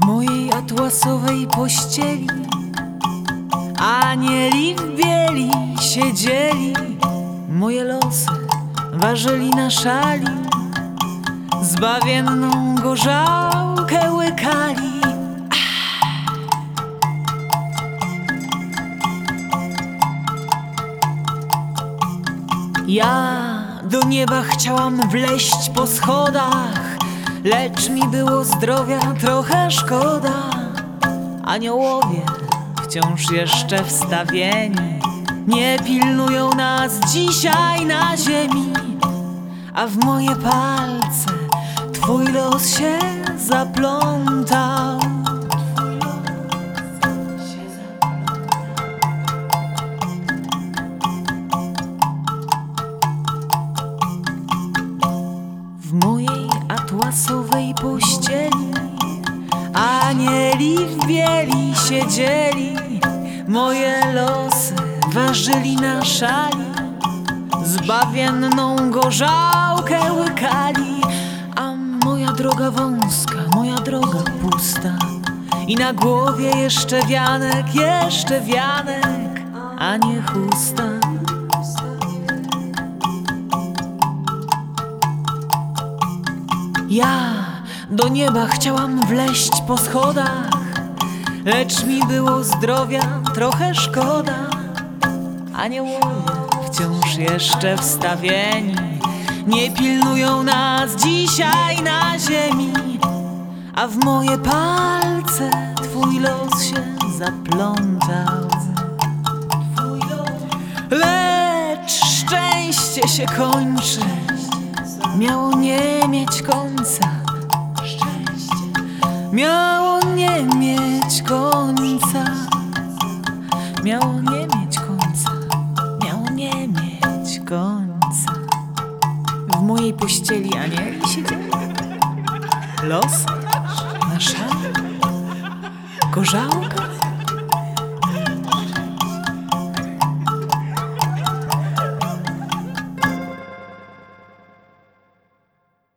mojej atłasowej pościeli anieli w bieli siedzieli, moje losy ważyli na szali, zbawienną gorzałkę łykali. Ja do nieba chciałam wleźć po schodach, lecz mi było zdrowia trochę szkoda. Aniołowie wciąż jeszcze wstawieni nie pilnują nas dzisiaj na ziemi, a w moje palce twój los się zaplątał. W mojej atłasowej pościeli anieli w bieli siedzieli, moje losy ważyli na szali, zbawienną gorzałkę łykali. A moja droga wąska, moja droga pusta i na głowie jeszcze wianek, a nie chusta. Ja do nieba chciałam wleźć po schodach, lecz mi było zdrowia trochę szkoda. Aniołowie wciąż jeszcze wstawieni nie pilnują nas dzisiaj na ziemi, a w moje palce twój los się zaplątał. Lecz szczęście się kończy, miało nie mieć końca. Miało nie mieć końca. Miało nie mieć końca. Miało nie mieć końca. W mojej pościeli anieli siedzieli, los na szali, gorzałka